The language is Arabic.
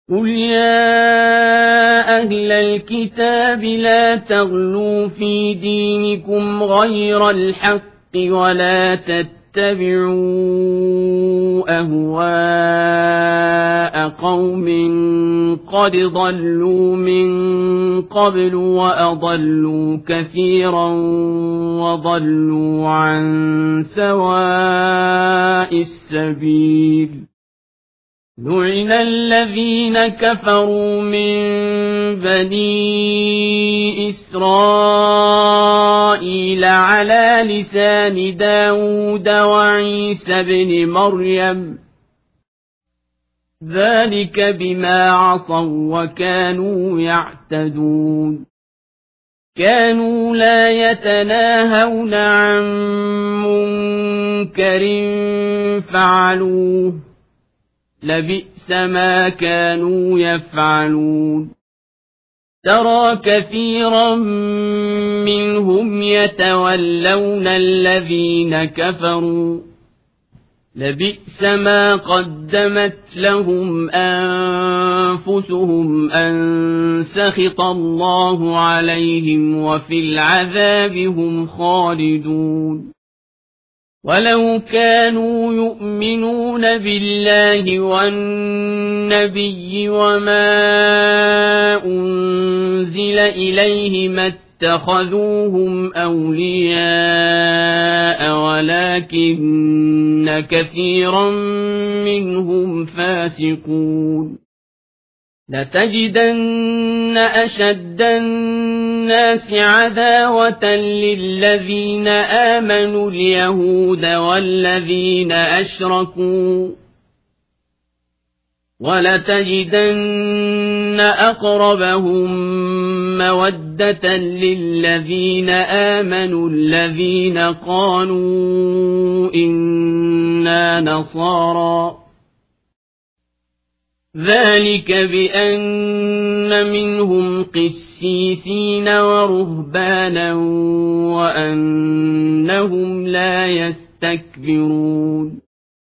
قل يا أهل الكتاب لا تغلوا في دينكم غير الحق ولا تتبعوا أهواء قوم قد ضلوا من قبل وأضلوا كثيرا وضلوا عن سواء السبيل لعن الذين كفروا من بني إسرائيل على لسان داود وعيسى بن مريم ذلك بما عصوا وكانوا يعتدون كانوا لا يتناهون عن منكر فعلوه لبئس ما كانوا يفعلون ترى كثيرا منهم يتولون الذين كفروا لبئس ما قدمت لهم أنفسهم أن سخط الله عليهم وفي العذاب هم خالدون ولو كانوا يؤمنون بالله والنبي وما أنزل إليه ما اتخذوهم أولياء ولكن كثيرا منهم فاسقون لتجدن أشد الناس عداوة للذين آمنوا اليهود والذين أشركوا ولتجدن أقربهم مودة للذين آمنوا الذين قالوا إنا نصارى ذلك بأن منهم قسيسين ورهبانا وأنهم لا يستكبرون